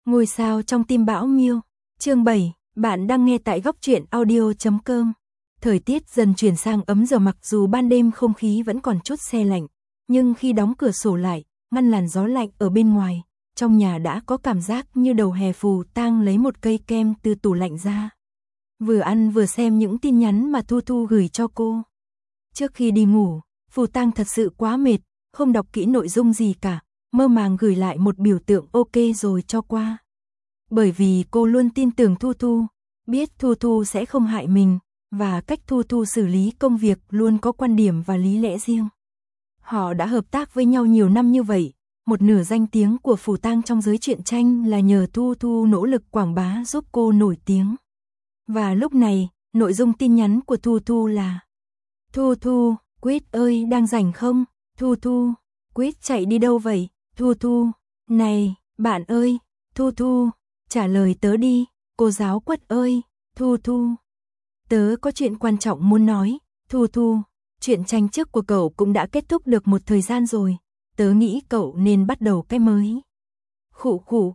Ngôi sao trong tim bão Miêu. Chương 7, bạn đang nghe tại góc truyện audio.com. Thời tiết dần chuyển sang ấm giờ, mặc dù ban đêm không khí vẫn còn chút se lạnh, nhưng khi đóng cửa sổ lại, ngăn làn gió lạnh ở bên ngoài, trong nhà đã có cảm giác như đầu hè. Phù Tang lấy một cây kem từ tủ lạnh ra. Vừa ăn vừa xem những tin nhắn mà Thu Thu gửi cho cô. Trước khi đi ngủ, Phù Tang thật sự quá mệt, không đọc kỹ nội dung gì cả, mơ màng gửi lại một biểu tượng ok rồi cho qua. Bởi vì cô luôn tin tưởng Thu Thu, biết Thu Thu sẽ không hại mình, và cách Thu Thu xử lý công việc luôn có quan điểm và lý lẽ riêng. Họ đã hợp tác với nhau nhiều năm như vậy, một nửa danh tiếng của Phù Tang trong giới truyện tranh là nhờ Thu Thu nỗ lực quảng bá giúp cô nổi tiếng. Và lúc này, nội dung tin nhắn của Thu Thu là: Thu Thu, Quýt ơi đang rảnh không? Thu Thu, Quýt chạy đi đâu vậy? Thu Thu, này, bạn ơi, Thu Thu, trả lời tớ đi, cô giáo Quất ơi, Thu Thu. Tớ có chuyện quan trọng muốn nói, Thu Thu, chuyện tranh trước của cậu cũng đã kết thúc được một thời gian rồi, tớ nghĩ cậu nên bắt đầu cái mới. Khụ khụ,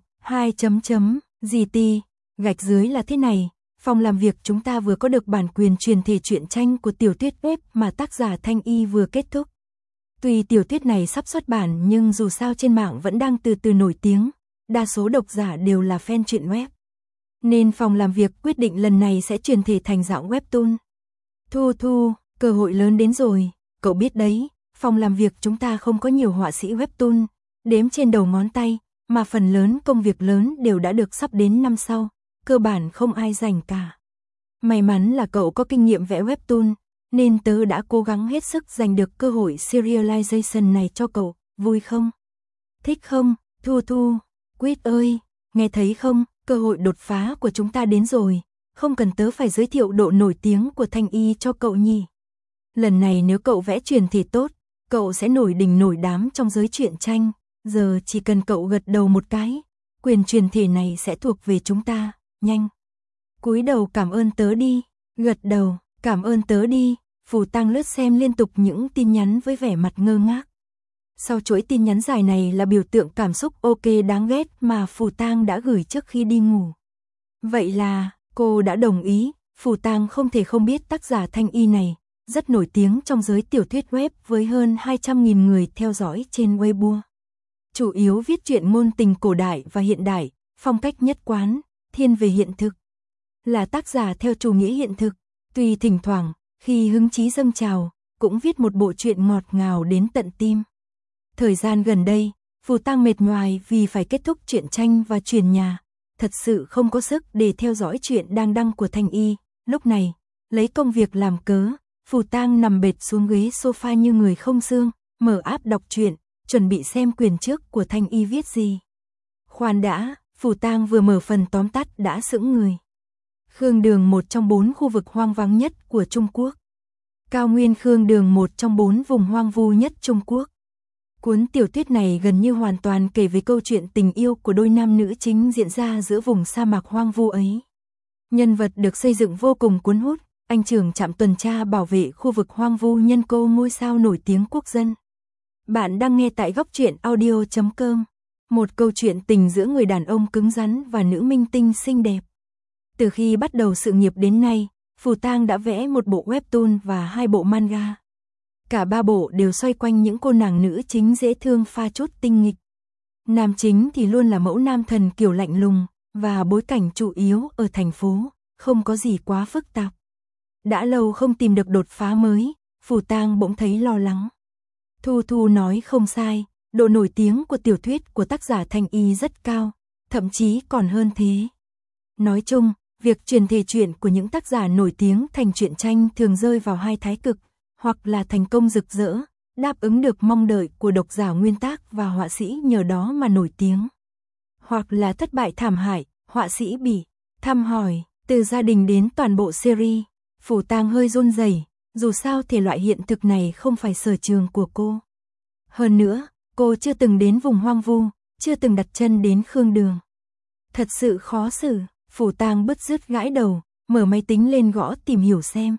2.GT, gạch dưới là thế này, phòng làm việc chúng ta vừa có được bản quyền truyền thể truyện tranh của tiểu thuyết web mà tác giả Thanh Y vừa kết thúc. Tuy tiểu thuyết này sắp xuất bản nhưng dù sao trên mạng vẫn đang từ từ nổi tiếng, đa số độc giả đều là fan truyện web. Nên phòng làm việc quyết định lần này sẽ truyền thể thành dạng webtoon. Thu Thu, cơ hội lớn đến rồi, cậu biết đấy, phòng làm việc chúng ta không có nhiều họa sĩ webtoon, đếm trên đầu ngón tay, mà phần lớn công việc lớn đều đã được sắp đến năm sau, cơ bản không ai rảnh cả. May mắn là cậu có kinh nghiệm vẽ webtoon, nên tớ đã cố gắng hết sức giành được cơ hội serialization này cho cậu, vui không? Thích không? Thu Thu, Quýt ơi, nghe thấy không, cơ hội đột phá của chúng ta đến rồi, không cần tớ phải giới thiệu độ nổi tiếng của Thanh Y cho cậu nhỉ. Lần này nếu cậu vẽ truyền thể tốt, cậu sẽ nổi đình nổi đám trong giới truyện tranh, giờ chỉ cần cậu gật đầu một cái, quyền truyền thể này sẽ thuộc về chúng ta, nhanh. Cúi đầu cảm ơn tớ đi, gật đầu, cảm ơn tớ đi. Phù Tang lướt xem liên tục những tin nhắn với vẻ mặt ngơ ngác. Sau chuỗi tin nhắn dài này là biểu tượng cảm xúc ok đáng ghét mà Phù Tang đã gửi trước khi đi ngủ. Vậy là, cô đã đồng ý, Phù Tang không thể không biết tác giả Thanh Y này, rất nổi tiếng trong giới tiểu thuyết web với hơn 200.000 người theo dõi trên Weibo. Chủ yếu viết truyện ngôn tình cổ đại và hiện đại, phong cách nhất quán, thiên về hiện thực. Là tác giả theo chủ nghĩa hiện thực, tuy thỉnh thoảng, khi hứng chí dâng trào, cũng viết một bộ truyện ngọt ngào đến tận tim. Thời gian gần đây, Phù Tang mệt nhoài vì phải kết thúc truyện tranh và chuyển nhà, thật sự không có sức để theo dõi truyện đang đăng của Thanh Y. Lúc này, lấy công việc làm cớ, Phù Tang nằm bệt xuống ghế sofa như người không xương, mở app đọc truyện, chuẩn bị xem quyển trước của Thanh Y viết gì. Khoan đã, Phù Tang vừa mở phần tóm tắt đã sững người. Khương Đường, một trong 4 khu vực hoang vắng nhất của Trung Quốc. Cao nguyên Khương Đường, một trong 4 vùng hoang vu nhất Trung Quốc. Cuốn tiểu thuyết này gần như hoàn toàn kể về câu chuyện tình yêu của đôi nam nữ chính diễn ra giữa vùng sa mạc hoang vu ấy. Nhân vật được xây dựng vô cùng cuốn hút, anh trưởng trạm tuần tra bảo vệ khu vực hoang vu nhân cô ngôi sao nổi tiếng quốc dân. Bạn đang nghe tại góc truyện audio.com, một câu chuyện tình giữa người đàn ông cứng rắn và nữ minh tinh xinh đẹp. Từ khi bắt đầu sự nghiệp đến nay, Phù Tang đã vẽ một bộ webtoon và 2 bộ manga. Cả 3 bộ đều xoay quanh những cô nàng nữ chính dễ thương pha chút tinh nghịch. Nam chính thì luôn là mẫu nam thần kiểu lạnh lùng, và bối cảnh chủ yếu ở thành phố, không có gì quá phức tạp. Đã lâu không tìm được đột phá mới, Phù Tang bỗng thấy lo lắng. Thu Thu nói không sai, độ nổi tiếng của tiểu thuyết của tác giả Thanh Y rất cao, thậm chí còn hơn thế. Nói chung, việc truyền thể truyện của những tác giả nổi tiếng thành truyện tranh thường rơi vào hai thái cực, hoặc là thành công rực rỡ, đáp ứng được mong đợi của độc giả nguyên tác và họa sĩ nhờ đó mà nổi tiếng. Hoặc là thất bại thảm hại, họa sĩ bị thăm hỏi, từ gia đình đến toàn bộ series. Phù Tang hơi run rẩy, dù sao thể loại hiện thực này không phải sở trường của cô. Hơn nữa, cô chưa từng đến vùng hoang vu, chưa từng đặt chân đến Khương Đường. Thật sự khó xử. Phù Tang bứt rứt gãi đầu, mở máy tính lên gõ tìm hiểu xem.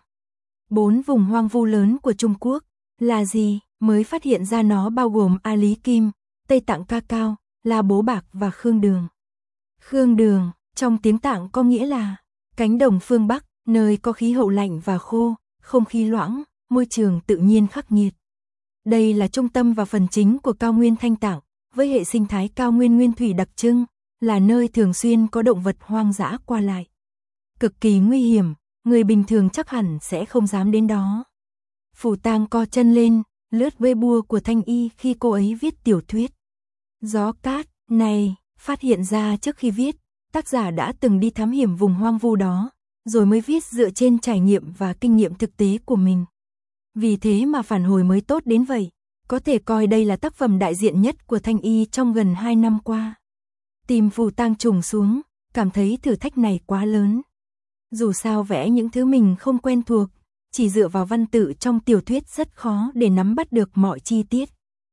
4 vùng hoang vu lớn của Trung Quốc là gì, mới phát hiện ra nó bao gồm A Lý Kim, Tây Tạng Ca Cao, La Bố Bạc và Khương Đường. Khương Đường, trong tiếng Tạng có nghĩa là cánh đồng phương Bắc, nơi có khí hậu lạnh và khô, không khí loãng, môi trường tự nhiên khắc nghiệt. Đây là trung tâm và phần chính của cao nguyên Thanh Tạng, với hệ sinh thái cao nguyên nguyên thủy đặc trưng, là nơi thường xuyên có động vật hoang dã qua lại. Cực kỳ nguy hiểm, người bình thường chắc hẳn sẽ không dám đến đó. Phủ Tang co chân lên, lướt Weibo của Thanh Y khi cô ấy viết tiểu thuyết. Gió cát này, phát hiện ra trước khi viết, tác giả đã từng đi thám hiểm vùng hoang vu đó, rồi mới viết dựa trên trải nghiệm và kinh nghiệm thực tế của mình. Vì thế mà phản hồi mới tốt đến vậy, có thể coi đây là tác phẩm đại diện nhất của Thanh Y trong gần 2 năm qua. Tim Phủ Tang trùng xuống, cảm thấy thử thách này quá lớn. Dù sao vẽ những thứ mình không quen thuộc, chỉ dựa vào văn tự trong tiểu thuyết rất khó để nắm bắt được mọi chi tiết.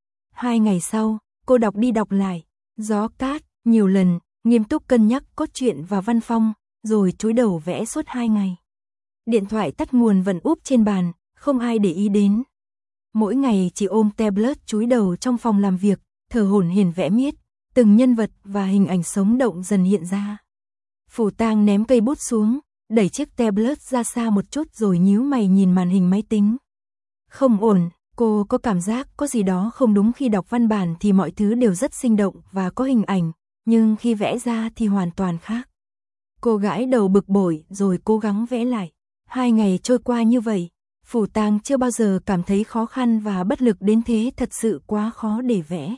2 ngày sau, cô đọc đi đọc lại, Gió cát, nhiều lần, nghiêm túc cân nhắc cốt truyện và văn phong, rồi chúi đầu vẽ suốt 2 ngày. Điện thoại tắt nguồn vẫn úp trên bàn, không ai để ý đến. Mỗi ngày chỉ ôm tablet chúi đầu trong phòng làm việc, thở hổn hển vẽ miết, từng nhân vật và hình ảnh sống động dần hiện ra. Phủ Tang ném cây bút xuống, đẩy chiếc tablet ra xa một chút rồi nhíu mày nhìn màn hình máy tính. Không ổn, cô có cảm giác có gì đó không đúng. Khi đọc văn bản thì mọi thứ đều rất sinh động và có hình ảnh, nhưng khi vẽ ra thì hoàn toàn khác. Cô gãi đầu bực bội rồi cố gắng vẽ lại. 2 ngày trôi qua như vậy, Phủ Tang chưa bao giờ cảm thấy khó khăn và bất lực đến thế, thật sự quá khó để vẽ.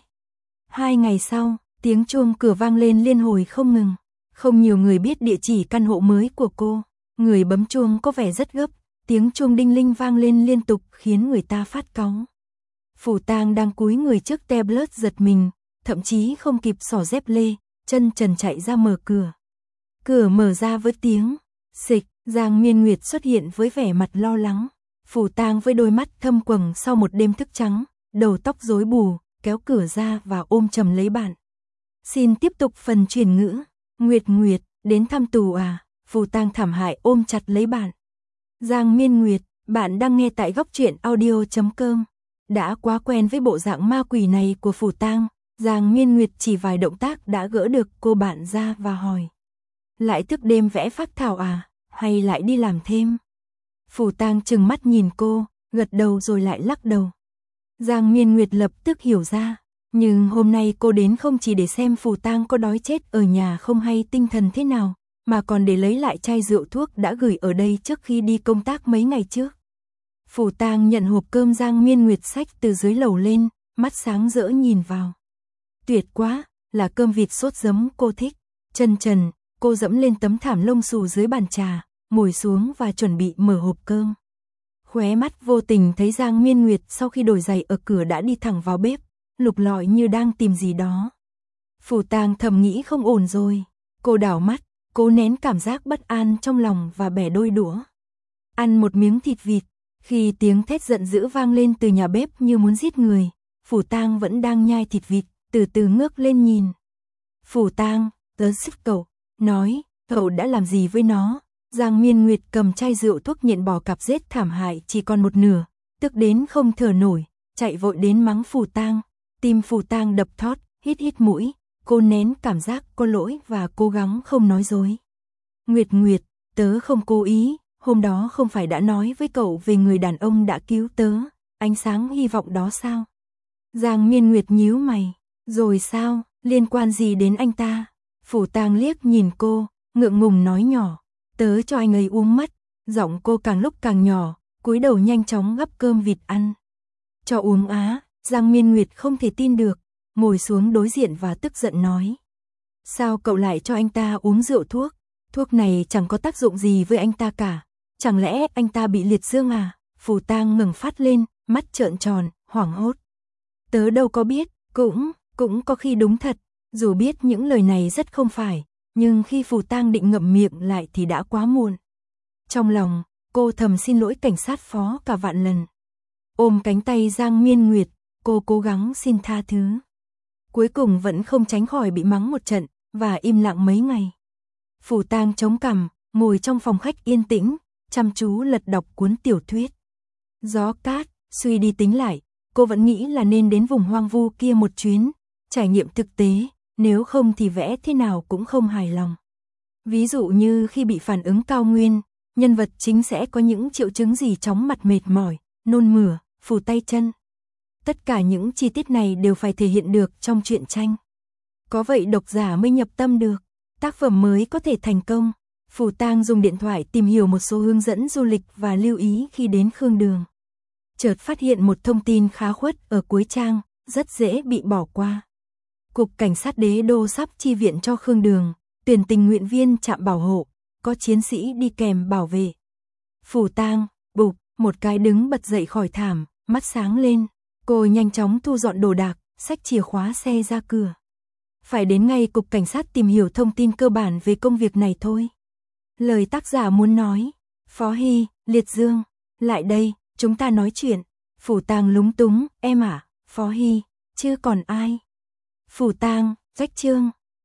2 ngày sau, tiếng chuông cửa vang lên liên hồi không ngừng. Không nhiều người biết địa chỉ căn hộ mới của cô. Người bấm chuông có vẻ rất gấp, tiếng chuông đinh linh vang lên liên tục khiến người ta phát cáu. Phủ Tang đang cúi người trước tablet giật mình, thậm chí không kịp xỏ dép lê, chân trần chạy ra mở cửa. Cửa mở ra với tiếng xịch, Giang Miên Nguyệt xuất hiện với vẻ mặt lo lắng. Phủ Tang với đôi mắt thâm quầng sau một đêm thức trắng, đầu tóc rối bù, kéo cửa ra và ôm chầm lấy bạn. Xin tiếp tục phần chuyển ngữ. Nguyệt Nguyệt, đến thăm tù à? Phủ Tang thảm hại ôm chặt lấy bạn. Giang Miên Nguyệt, bạn đang nghe tại góc truyện audio.com. Đã quá quen với bộ dạng ma quỷ này của Phủ Tang, Giang Miên Nguyệt chỉ vài động tác đã gỡ được cô bạn ra và hỏi. Lại thức đêm vẽ phác thảo à? Hay lại đi làm thêm? Phủ Tang trừng mắt nhìn cô, gật đầu rồi lại lắc đầu. Giang Miên Nguyệt lập tức hiểu ra. Nhưng hôm nay cô đến không chỉ để xem Phủ Tang có đói chết ở nhà không hay tinh thần thế nào, mà còn để lấy lại chai rượu thuốc đã gửi ở đây trước khi đi công tác mấy ngày trước. Phủ Tang nhận hộp cơm Giang Miên Nguyệt xách từ dưới lầu lên, mắt sáng rỡ nhìn vào. Tuyệt quá, là cơm vịt sốt giấm cô thích. Chân trần, cô dẫm lên tấm thảm lông xù dưới bàn trà, ngồi xuống và chuẩn bị mở hộp cơm. Khóe mắt vô tình thấy Giang Miên Nguyệt sau khi đổi giày ở cửa đã đi thẳng vào bếp, lục lọi như đang tìm gì đó. Phủ Tang thầm nghĩ không ổn rồi. Cô đảo mắt, cố nén cảm giác bất an trong lòng và bẻ đôi đũa. Ăn một miếng thịt vịt, khi tiếng thét giận dữ vang lên từ nhà bếp như muốn giết người, Phủ Tang vẫn đang nhai thịt vịt, từ từ ngước lên nhìn. Phủ Tang, tớ giúp cậu, nói, cậu đã làm gì với nó? Giang Miên Nguyệt cầm chai rượu thuốc nhện bò cặp rết thảm hại chỉ còn một nửa, tức đến không thở nổi, chạy vội đến mắng Phủ Tang. Tim Phủ Tang đập thót, hít hít mũi, cô nén cảm giác có lỗi và cố gắng không nói dối. Nguyệt Nguyệt, tớ không cố ý, hôm đó không phải đã nói với cậu về người đàn ông đã cứu tớ, ánh sáng hy vọng đó sao? Giang Miên Nguyệt nhíu mày, rồi sao, liên quan gì đến anh ta? Phủ Tang liếc nhìn cô, ngượng ngùng nói nhỏ, tớ cho anh ấy uống mất, giọng cô càng lúc càng nhỏ, cúi đầu nhanh chóng gắp cơm vịt ăn. Cho uống á? Giang Miên Nguyệt không thể tin được, ngồi xuống đối diện và tức giận nói. Sao cậu lại cho anh ta uống rượu thuốc? Thuốc này chẳng có tác dụng gì với anh ta cả. Chẳng lẽ anh ta bị liệt dương à? Phủ Tang ngẩng phát lên, mắt trợn tròn, hoảng hốt. Tớ đâu có biết, cũng có khi đúng thật, dù biết những lời này rất không phải, nhưng khi Phủ Tang định ngậm miệng lại thì đã quá muộn. Trong lòng, cô thầm xin lỗi cảnh sát phó cả vạn lần. Ôm cánh tay Giang Miên Nguyệt, cô cố gắng xin tha thứ. Cuối cùng vẫn không tránh khỏi bị mắng một trận, và im lặng mấy ngày. Phủ Tang chống cằm, ngồi trong phòng khách yên tĩnh, chăm chú lật đọc cuốn tiểu thuyết. Gió cát, suy đi tính lại, cô vẫn nghĩ là nên đến vùng hoang vu kia một chuyến, trải nghiệm thực tế, nếu không thì vẽ thế nào cũng không hài lòng. Ví dụ như khi bị phản ứng cao nguyên, nhân vật chính sẽ có những triệu chứng gì: chóng mặt, mệt mỏi, nôn mửa, phù tay chân. Tất cả những chi tiết này đều phải thể hiện được trong truyện tranh. Có vậy độc giả mới nhập tâm được, tác phẩm mới có thể thành công. Phủ Tang dùng điện thoại tìm hiểu một số hướng dẫn du lịch và lưu ý khi đến Khương Đường. Chợt phát hiện một thông tin khá khuất ở cuối trang, rất dễ bị bỏ qua. Cục Cảnh sát Đế Đô sắp chi viện cho Khương Đường, tuyển tình nguyện viên trạm bảo hộ, có chiến sĩ đi kèm bảo vệ. Phủ Tang, bụp, một cái đứng bật dậy khỏi thảm, mắt sáng lên. Cô nhanh chóng thu dọn đồ đạc, xách chìa khóa xe ra cửa. Phải đến ngay Cục Cảnh sát tìm hiểu thông tin cơ bản về công việc này thôi. Lời tác giả muốn nói: Phó Hy, Liệt Dương, lại đây, chúng ta nói chuyện. Phủ Tang lúng túng: em à, Phó Hy, chưa còn ai. Phủ Tang, rách chương.